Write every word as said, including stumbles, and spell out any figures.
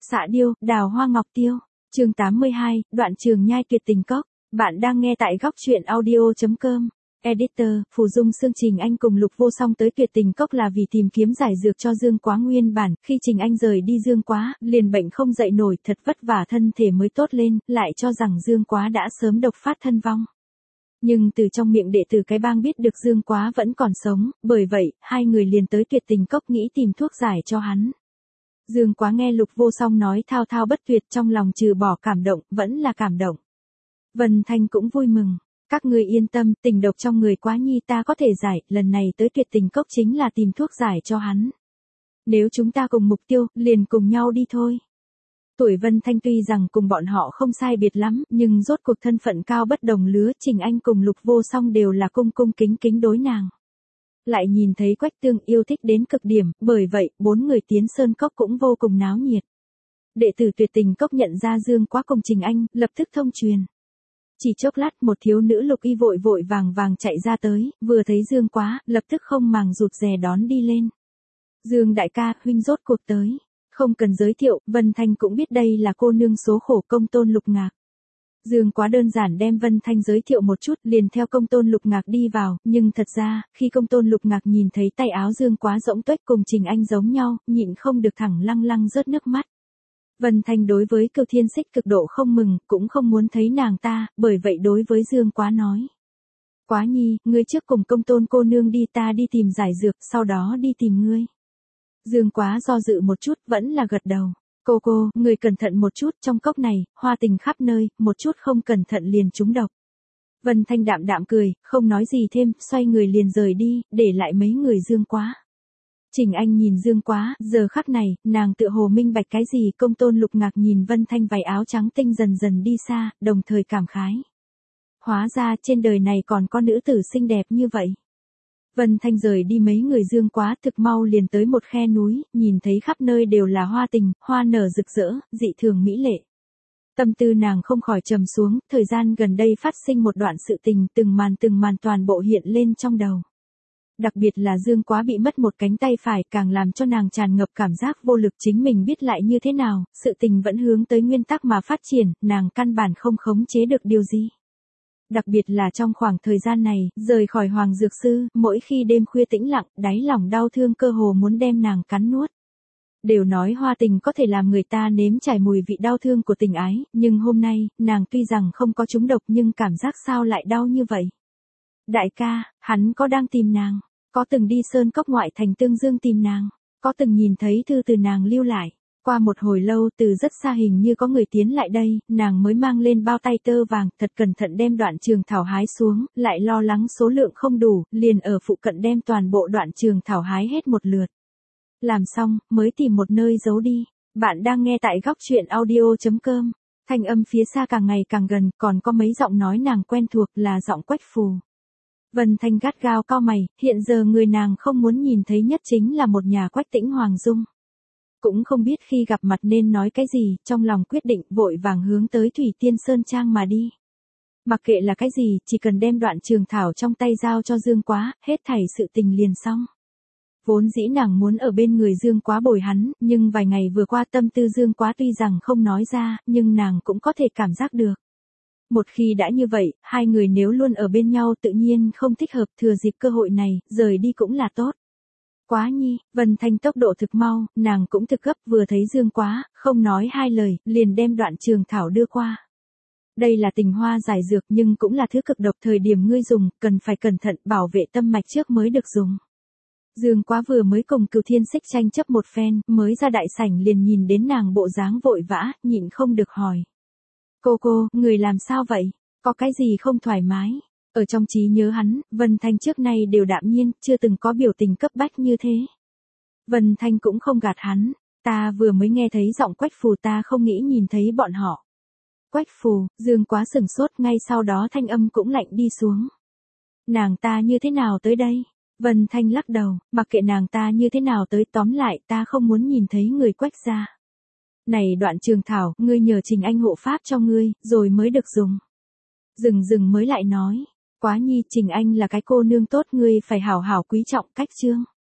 Xạ điêu, đào hoa ngọc tiêu. Chương tám mươi hai, đoạn trường nhai tuyệt tình cốc. Bạn đang nghe tại góc truyện audio chấm com. Editor, Phù Dung Sương. Trình Anh cùng Lục Vô Song tới tuyệt tình cốc là vì tìm kiếm giải dược cho Dương Quá. Nguyên bản, khi Trình Anh rời đi Dương Quá, liền bệnh không dậy nổi, thật vất vả thân thể mới tốt lên, lại cho rằng Dương Quá đã sớm độc phát thân vong. Nhưng từ trong miệng đệ tử cái bang biết được Dương Quá vẫn còn sống, bởi vậy, hai người liền tới tuyệt tình cốc nghĩ tìm thuốc giải cho hắn. Dương Quá nghe Lục Vô Song nói thao thao bất tuyệt, trong lòng trừ bỏ cảm động, vẫn là cảm động. Vân Thanh cũng vui mừng. Các ngươi yên tâm, tình độc trong người Quá Nhi ta có thể giải, lần này tới tuyệt tình cốc chính là tìm thuốc giải cho hắn. Nếu chúng ta cùng mục tiêu, liền cùng nhau đi thôi. Tuổi Vân Thanh tuy rằng cùng bọn họ không sai biệt lắm, nhưng rốt cuộc thân phận cao bất đồng lứa, Trình Anh cùng Lục Vô Song đều là cung cung kính kính đối nàng. Lại nhìn thấy Quách Tương yêu thích đến cực điểm, bởi vậy, bốn người tiến sơn cốc cũng vô cùng náo nhiệt. Đệ tử tuyệt tình cốc nhận ra Dương Quá cùng Trình Anh, lập tức thông truyền. Chỉ chốc lát một thiếu nữ Lục Y vội vội vàng vàng chạy ra tới, vừa thấy Dương Quá, lập tức không màng rụt rè đón đi lên. Dương đại ca, huynh rốt cuộc tới. Không cần giới thiệu, Vân Thanh cũng biết đây là cô nương số khổ Công Tôn Lục Ngạc. Dương Quá đơn giản đem Vân Thanh giới thiệu một chút, liền theo Công Tôn Lục Ngạc đi vào, nhưng thật ra, khi Công Tôn Lục Ngạc nhìn thấy tay áo Dương Quá rỗng tuếch cùng Trình Anh giống nhau, nhịn không được thẳng lăng lăng rớt nước mắt. Vân Thanh đối với Cửu Thiên Xích cực độ không mừng, cũng không muốn thấy nàng ta, bởi vậy đối với Dương Quá nói. Quá Nhi, ngươi trước cùng Công Tôn cô nương đi, ta đi tìm giải dược, sau đó đi tìm ngươi. Dương Quá do dự một chút, vẫn là gật đầu. Cô cô, người cẩn thận một chút, trong cốc này, hoa tình khắp nơi, một chút không cẩn thận liền trúng độc. Vân Thanh đạm đạm cười, không nói gì thêm, xoay người liền rời đi, để lại mấy người Dương Quá. Trình Anh nhìn Dương Quá, giờ khắc này, nàng tựa hồ minh bạch cái gì. Công Tôn Lục Ngạc nhìn Vân Thanh váy áo trắng tinh dần dần đi xa, đồng thời cảm khái. Hóa ra trên đời này còn có nữ tử xinh đẹp như vậy. Vân Thanh rời đi mấy người Dương Quá, thực mau liền tới một khe núi, nhìn thấy khắp nơi đều là hoa tình, hoa nở rực rỡ, dị thường mỹ lệ. Tâm tư nàng không khỏi trầm xuống, thời gian gần đây phát sinh một đoạn sự tình, từng màn từng màn toàn bộ hiện lên trong đầu. Đặc biệt là Dương Quá bị mất một cánh tay phải, càng làm cho nàng tràn ngập cảm giác vô lực. Chính mình biết lại như thế nào, sự tình vẫn hướng tới nguyên tắc mà phát triển, nàng căn bản không khống chế được điều gì. Đặc biệt là trong khoảng thời gian này, rời khỏi Hoàng Dược Sư, mỗi khi đêm khuya tĩnh lặng, đáy lòng đau thương cơ hồ muốn đem nàng cắn nuốt. Đều nói hoa tình có thể làm người ta nếm trải mùi vị đau thương của tình ái, nhưng hôm nay, nàng tuy rằng không có trúng độc nhưng cảm giác sao lại đau như vậy. Đại ca, hắn có đang tìm nàng, có từng đi sơn cốc ngoại thành Tương Dương tìm nàng, có từng nhìn thấy thư từ nàng lưu lại. Qua một hồi lâu, từ rất xa hình như có người tiến lại đây, nàng mới mang lên bao tay tơ vàng, thật cẩn thận đem đoạn trường thảo hái xuống, lại lo lắng số lượng không đủ, liền ở phụ cận đem toàn bộ đoạn trường thảo hái hết một lượt. Làm xong, mới tìm một nơi giấu đi. Bạn đang nghe tại góc truyện audio chấm com. Thanh âm phía xa càng ngày càng gần, còn có mấy giọng nói nàng quen thuộc, là giọng Quách Phù. Vân Thanh gắt gao cau mày, hiện giờ người nàng không muốn nhìn thấy nhất chính là một nhà Quách Tĩnh Hoàng dung. Cũng không biết khi gặp mặt nên nói cái gì, trong lòng quyết định vội vàng hướng tới Thủy Tiên Sơn Trang mà đi. Mặc kệ là cái gì, chỉ cần đem đoạn trường thảo trong tay giao cho Dương Quá, hết thảy sự tình liền xong. Vốn dĩ nàng muốn ở bên người Dương Quá bồi hắn, nhưng vài ngày vừa qua tâm tư Dương Quá tuy rằng không nói ra, nhưng nàng cũng có thể cảm giác được. Một khi đã như vậy, hai người nếu luôn ở bên nhau tự nhiên không thích hợp, thừa dịp cơ hội này, rời đi cũng là tốt. Quá Nhi, Vân Thanh tốc độ thực mau, nàng cũng thực gấp, vừa thấy Dương Quá, không nói hai lời, liền đem đoạn trường thảo đưa qua. Đây là tình hoa giải dược nhưng cũng là thứ cực độc, thời điểm ngươi dùng, cần phải cẩn thận bảo vệ tâm mạch trước mới được dùng. Dương Quá vừa mới cùng Cửu Thiên Xích tranh chấp một phen, mới ra đại sảnh liền nhìn đến nàng bộ dáng vội vã, nhịn không được hỏi. Cô cô, người làm sao vậy? Có cái gì không thoải mái? Ở trong trí nhớ hắn, Vân Thanh trước nay đều đạm nhiên, chưa từng có biểu tình cấp bách như thế. Vân Thanh cũng không gạt hắn, ta vừa mới nghe thấy giọng Quách Phù, ta không nghĩ nhìn thấy bọn họ. Quách Phù, Dương Quá sửng sốt, ngay sau đó thanh âm cũng lạnh đi xuống. Nàng ta như thế nào tới đây? Vân Thanh lắc đầu, mặc kệ nàng ta như thế nào tới, tóm lại ta không muốn nhìn thấy người Quách gia. Này đoạn trường thảo, ngươi nhờ Trình Anh hộ pháp cho ngươi, rồi mới được dùng. Dừng dừng mới lại nói. Quá Nhi, Trình Anh là cái cô nương tốt, ngươi phải hảo hảo quý trọng, cách chương.